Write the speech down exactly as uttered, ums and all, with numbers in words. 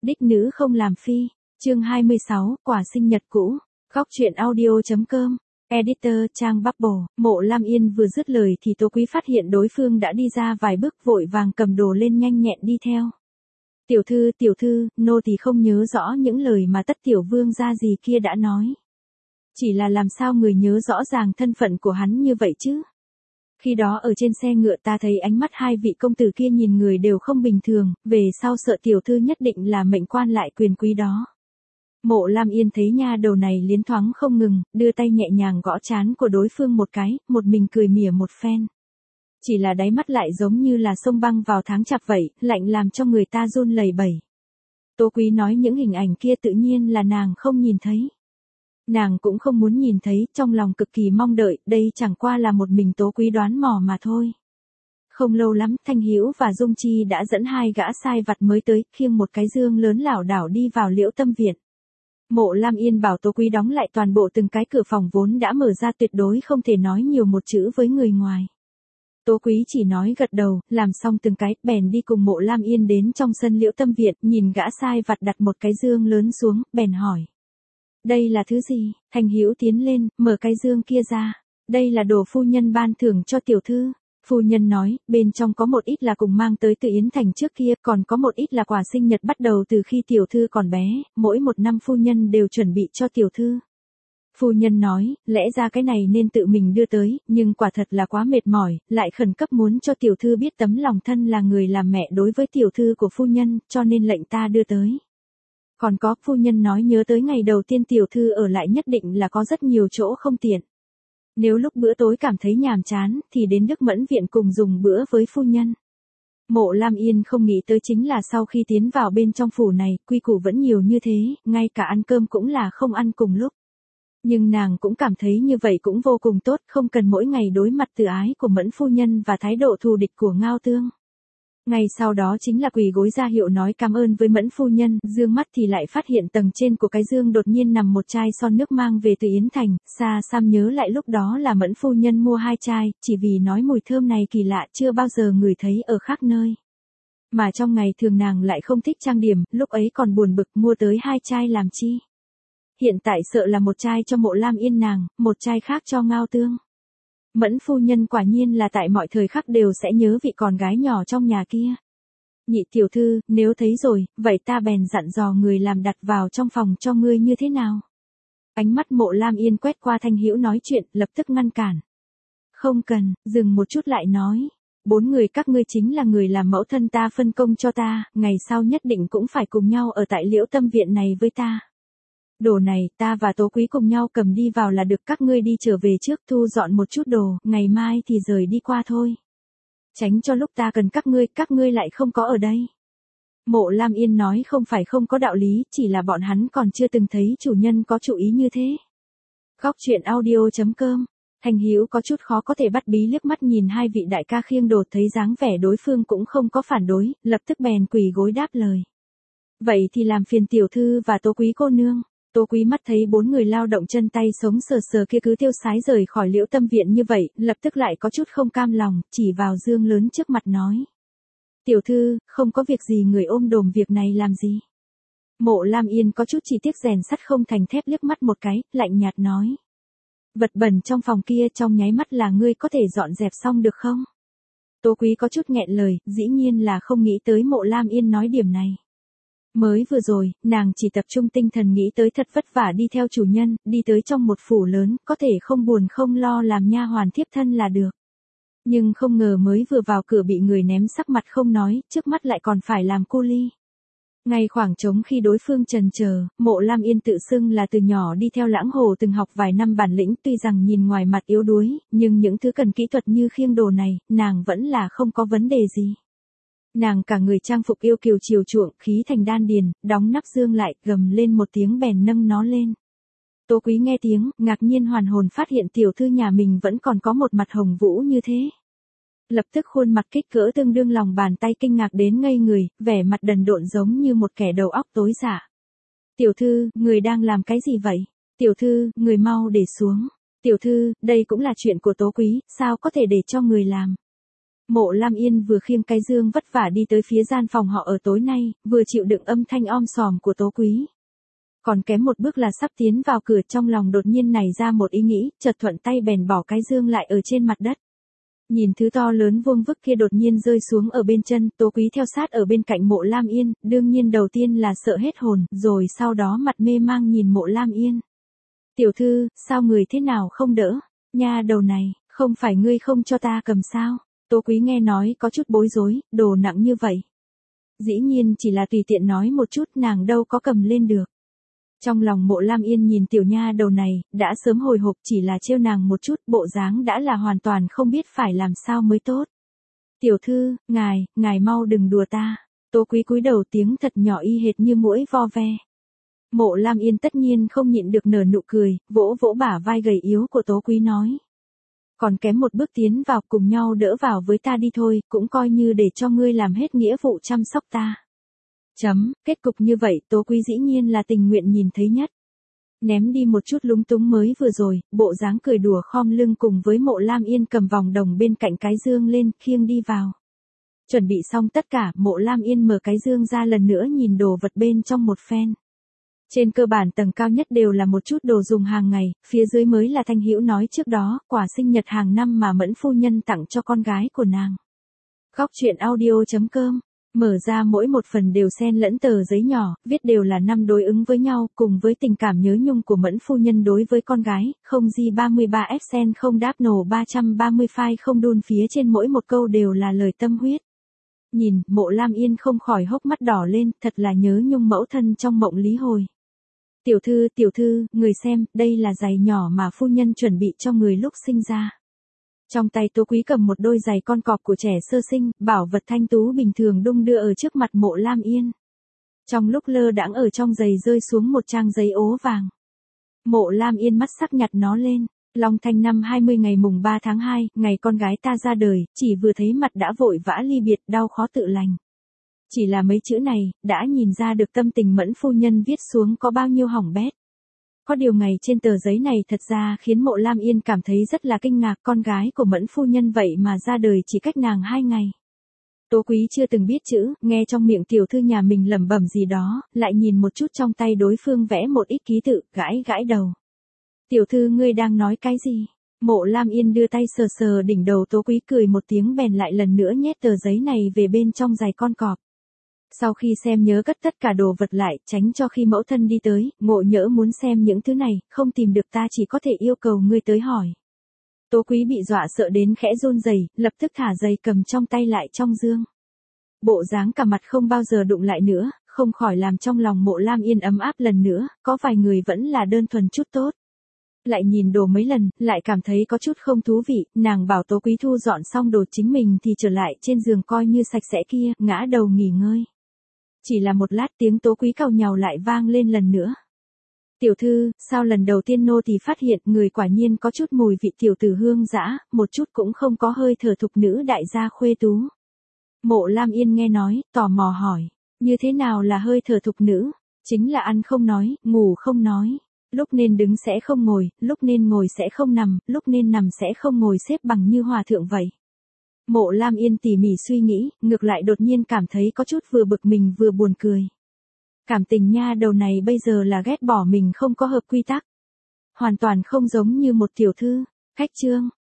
Đích nữ không làm phi. Chương hai mươi sáu, quả sinh nhật cũ. Góc truyện audio.com. Editor trang Bubble. Mộ Lam Yên vừa dứt lời thì Tố Quý phát hiện đối phương đã đi ra vài bước, vội vàng cầm đồ lên nhanh nhẹn đi theo. Tiểu thư, tiểu thư, nô tỳ không nhớ rõ những lời mà tất tiểu vương gia gì kia đã nói. Chỉ là làm sao người nhớ rõ ràng thân phận của hắn như vậy chứ? Khi đó ở trên xe ngựa ta thấy ánh mắt hai vị công tử kia nhìn người đều không bình thường, về sau sợ tiểu thư nhất định là mệnh quan lại quyền quý đó. Mộ Lam Yên thấy nha đầu này liến thoáng không ngừng, đưa tay nhẹ nhàng gõ trán của đối phương một cái, một mình cười mỉa một phen. Chỉ là đáy mắt lại giống như là sông băng vào tháng chạp vậy, lạnh làm cho người ta run lẩy bẩy. Tố Quý nói những hình ảnh kia tự nhiên là nàng không nhìn thấy. Nàng cũng không muốn nhìn thấy, trong lòng cực kỳ mong đợi, đây chẳng qua là một mình Tố Quý đoán mò mà thôi. Không lâu lắm, Thanh Hữu và Dung Chi đã dẫn hai gã sai vặt mới tới, khiêng một cái dương lớn lảo đảo đi vào Liễu Tâm Viện. Mộ Lam Yên bảo Tố Quý đóng lại toàn bộ từng cái cửa phòng vốn đã mở ra, tuyệt đối không thể nói nhiều một chữ với người ngoài. Tố Quý chỉ nói gật đầu, làm xong từng cái, bèn đi cùng Mộ Lam Yên đến trong sân Liễu Tâm Viện, nhìn gã sai vặt đặt một cái dương lớn xuống, bèn hỏi. Đây là thứ gì? Thanh Hữu tiến lên, mở cái dương kia ra. Đây là đồ phu nhân ban thưởng cho tiểu thư. Phu nhân nói, bên trong có một ít là cùng mang tới từ Yến Thành trước kia, còn có một ít là quà sinh nhật bắt đầu từ khi tiểu thư còn bé, mỗi một năm phu nhân đều chuẩn bị cho tiểu thư. Phu nhân nói, lẽ ra cái này nên tự mình đưa tới, nhưng quả thật là quá mệt mỏi, lại khẩn cấp muốn cho tiểu thư biết tấm lòng thân là người làm mẹ đối với tiểu thư của phu nhân, cho nên lệnh ta đưa tới. Còn có, phu nhân nói nhớ tới ngày đầu tiên tiểu thư ở lại nhất định là có rất nhiều chỗ không tiện. Nếu lúc bữa tối cảm thấy nhàm chán, thì đến Đức Mẫn Viện cùng dùng bữa với phu nhân. Mộ Lam Yên không nghĩ tới chính là sau khi tiến vào bên trong phủ này, quy củ vẫn nhiều như thế, ngay cả ăn cơm cũng là không ăn cùng lúc. Nhưng nàng cũng cảm thấy như vậy cũng vô cùng tốt, không cần mỗi ngày đối mặt từ ái của Mẫn phu nhân và thái độ thù địch của Ngao Tương. Ngay sau đó chính là quỳ gối ra hiệu nói cảm ơn với Mẫn phu nhân, dương mắt thì lại phát hiện tầng trên của cái dương đột nhiên nằm một chai son nước mang về từ Yến Thành, xa xăm nhớ lại lúc đó là Mẫn phu nhân mua hai chai, chỉ vì nói mùi thơm này kỳ lạ chưa bao giờ ngửi thấy ở khác nơi. Mà trong ngày thường nàng lại không thích trang điểm, lúc ấy còn buồn bực mua tới hai chai làm chi. Hiện tại sợ là một chai cho Mộ Lam Yên nàng, một chai khác cho Ngao Tương. Mẫn phu nhân quả nhiên là tại mọi thời khắc đều sẽ nhớ vị con gái nhỏ trong nhà kia. Nhị tiểu thư, nếu thấy rồi, vậy ta bèn dặn dò người làm đặt vào trong phòng cho ngươi như thế nào? Ánh mắt Mộ Lam Yên quét qua Thanh Hữu nói chuyện, lập tức ngăn cản. Không cần, dừng một chút lại nói. Bốn người các ngươi chính là người làm mẫu thân ta phân công cho ta, ngày sau nhất định cũng phải cùng nhau ở tại Liễu Tâm Viện này với ta. Đồ này, ta và Tố Quý cùng nhau cầm đi vào là được, các ngươi đi trở về trước thu dọn một chút đồ, ngày mai thì rời đi qua thôi. Tránh cho lúc ta cần các ngươi, các ngươi lại không có ở đây. Mộ Lam Yên nói không phải không có đạo lý, chỉ là bọn hắn còn chưa từng thấy chủ nhân có chủ ý như thế. Góc truyện audio.com. Thanh Hữu có chút khó có thể bắt bí liếc mắt nhìn hai vị đại ca khiêng đồ, thấy dáng vẻ đối phương cũng không có phản đối, lập tức bèn quỳ gối đáp lời. Vậy thì làm phiền tiểu thư và Tố Quý cô nương. Tố Quý mắt thấy bốn người lao động chân tay sống sờ sờ kia cứ tiêu sái rời khỏi Liễu Tâm Viện như vậy, lập tức lại có chút không cam lòng, chỉ vào dương lớn trước mặt nói. Tiểu thư, không có việc gì người ôm đồm việc này làm gì. Mộ Lam Yên có chút chỉ tiếc rèn sắt không thành thép liếc mắt một cái, lạnh nhạt nói. Vật bẩn trong phòng kia trong nháy mắt là ngươi có thể dọn dẹp xong được không? Tố Quý có chút nghẹn lời, dĩ nhiên là không nghĩ tới Mộ Lam Yên nói điểm này. Mới vừa rồi, nàng chỉ tập trung tinh thần nghĩ tới thật vất vả đi theo chủ nhân, đi tới trong một phủ lớn, có thể không buồn không lo làm nha hoàn thiếp thân là được. Nhưng không ngờ mới vừa vào cửa bị người ném sắc mặt không nói, trước mắt lại còn phải làm cu ly. Ngay khoảng trống khi đối phương trần chờ, Mộ Lam Yên tự xưng là từ nhỏ đi theo Lãng Hồ từng học vài năm bản lĩnh, tuy rằng nhìn ngoài mặt yếu đuối, nhưng những thứ cần kỹ thuật như khiêng đồ này, nàng vẫn là không có vấn đề gì. Nàng cả người trang phục yêu kiều chiều chuộng, khí thành đan điền, đóng nắp dương lại, gầm lên một tiếng bèn nâng nó lên. Tố Quý nghe tiếng, ngạc nhiên hoàn hồn phát hiện tiểu thư nhà mình vẫn còn có một mặt hồng vũ như thế. Lập tức khuôn mặt kích cỡ tương đương lòng bàn tay kinh ngạc đến ngây người, vẻ mặt đần độn giống như một kẻ đầu óc tối dạ. Tiểu thư, người đang làm cái gì vậy? Tiểu thư, người mau để xuống. Tiểu thư, đây cũng là chuyện của Tố Quý, sao có thể để cho người làm? Mộ Lam Yên vừa khiêng cái dương vất vả đi tới phía gian phòng họ ở tối nay, vừa chịu đựng âm thanh om sòm của Tố Quý. Còn kém một bước là sắp tiến vào cửa, trong lòng đột nhiên nảy ra một ý nghĩ, chợt thuận tay bèn bỏ cái dương lại ở trên mặt đất. Nhìn thứ to lớn vuông vức kia đột nhiên rơi xuống ở bên chân, Tố Quý theo sát ở bên cạnh Mộ Lam Yên, đương nhiên đầu tiên là sợ hết hồn, rồi sau đó mặt mê mang nhìn Mộ Lam Yên. Tiểu thư, sao người thế nào không đỡ? Nha đầu này, không phải ngươi không cho ta cầm sao? Tố Quý nghe nói có chút bối rối, đồ nặng như vậy. Dĩ nhiên chỉ là tùy tiện nói một chút, nàng đâu có cầm lên được. Trong lòng Mộ Lam Yên nhìn tiểu nha đầu này, đã sớm hồi hộp, chỉ là trêu nàng một chút, bộ dáng đã là hoàn toàn không biết phải làm sao mới tốt. Tiểu thư, ngài, ngài mau đừng đùa ta. Tố Quý cúi đầu tiếng thật nhỏ y hệt như muỗi vo ve. Mộ Lam Yên tất nhiên không nhịn được nở nụ cười, vỗ vỗ bả vai gầy yếu của Tố Quý nói. Còn kém một bước tiến vào, cùng nhau đỡ vào với ta đi thôi, cũng coi như để cho ngươi làm hết nghĩa vụ chăm sóc ta. Chấm, kết cục như vậy Tố Quý dĩ nhiên là tình nguyện nhìn thấy nhất. Ném đi một chút lúng túng mới vừa rồi, bộ dáng cười đùa khom lưng cùng với Mộ Lam Yên cầm vòng đồng bên cạnh cái dương lên, khiêng đi vào. Chuẩn bị xong tất cả, Mộ Lam Yên mở cái dương ra lần nữa nhìn đồ vật bên trong một phen. Trên cơ bản tầng cao nhất đều là một chút đồ dùng hàng ngày, phía dưới mới là Thanh Hữu nói trước đó, quà sinh nhật hàng năm mà Mẫn phu nhân tặng cho con gái của nàng. Góc truyện audio chấm com. Mở ra mỗi một phần đều xen lẫn tờ giấy nhỏ, viết đều là năm đối ứng với nhau, cùng với tình cảm nhớ nhung của Mẫn phu nhân đối với con gái, không G ba mươi ba F sen không đáp nổ ba trăm ba mươi phai không đun, phía trên mỗi một câu đều là lời tâm huyết. Nhìn, Mộ Lam Yên không khỏi hốc mắt đỏ lên, thật là nhớ nhung mẫu thân trong mộng lý hồi. Tiểu thư, tiểu thư, người xem, đây là giày nhỏ mà phu nhân chuẩn bị cho người lúc sinh ra. Trong tay Tố Quý cầm một đôi giày con cọp của trẻ sơ sinh, bảo vật thanh tú bình thường đung đưa ở trước mặt Mộ Lam Yên. Trong lúc lơ đãng ở trong giày rơi xuống một trang giấy ố vàng. Mộ Lam Yên mắt sắc nhặt nó lên. Long Thanh năm hai mươi ngày mùng ba tháng hai, ngày con gái ta ra đời, chỉ vừa thấy mặt đã vội vã ly biệt, đau khó tự lành. Chỉ là mấy chữ này, đã nhìn ra được tâm tình Mẫn phu nhân viết xuống có bao nhiêu hỏng bét. Có điều ngày trên tờ giấy này thật ra khiến Mộ Lam Yên cảm thấy rất là kinh ngạc, con gái của Mẫn phu nhân vậy mà ra đời chỉ cách nàng hai ngày. Tố Quý chưa từng biết chữ, nghe trong miệng tiểu thư nhà mình lẩm bẩm gì đó, lại nhìn một chút trong tay đối phương vẽ một ít ký tự, gãi gãi đầu. Tiểu thư ngươi đang nói cái gì? Mộ Lam Yên đưa tay sờ sờ đỉnh đầu Tố Quý, cười một tiếng bèn lại lần nữa nhét tờ giấy này về bên trong giày con cọp. Sau khi xem nhớ cất tất cả đồ vật lại, tránh cho khi mẫu thân đi tới, ngộ nhỡ muốn xem những thứ này, không tìm được ta chỉ có thể yêu cầu ngươi tới hỏi. Tố Quý bị dọa sợ đến khẽ run rẩy, lập tức thả giày cầm trong tay lại trong dương. Bộ dáng cả mặt không bao giờ đụng lại nữa, không khỏi làm trong lòng Mộ Lam Yên ấm áp lần nữa, có vài người vẫn là đơn thuần chút tốt. Lại nhìn đồ mấy lần, lại cảm thấy có chút không thú vị, nàng bảo Tố Quý thu dọn xong đồ chính mình thì trở lại trên giường coi như sạch sẽ kia, ngã đầu nghỉ ngơi. Chỉ là một lát tiếng Tố Quý càu nhàu lại vang lên lần nữa. Tiểu thư, sao lần đầu tiên nô thì phát hiện người quả nhiên có chút mùi vị tiểu tử hương dã, một chút cũng không có hơi thở thục nữ đại gia khuê tú. Mộ Lam Yên nghe nói, tò mò hỏi, như thế nào là hơi thở thục nữ? Chính là ăn không nói, ngủ không nói. Lúc nên đứng sẽ không ngồi, lúc nên ngồi sẽ không nằm, lúc nên nằm sẽ không ngồi xếp bằng như hòa thượng vậy. Mộ Lam Yên tỉ mỉ suy nghĩ, ngược lại đột nhiên cảm thấy có chút vừa bực mình vừa buồn cười. Cảm tình nha đầu này bây giờ là ghét bỏ mình không có hợp quy tắc. Hoàn toàn không giống như một tiểu thư. Khách trương,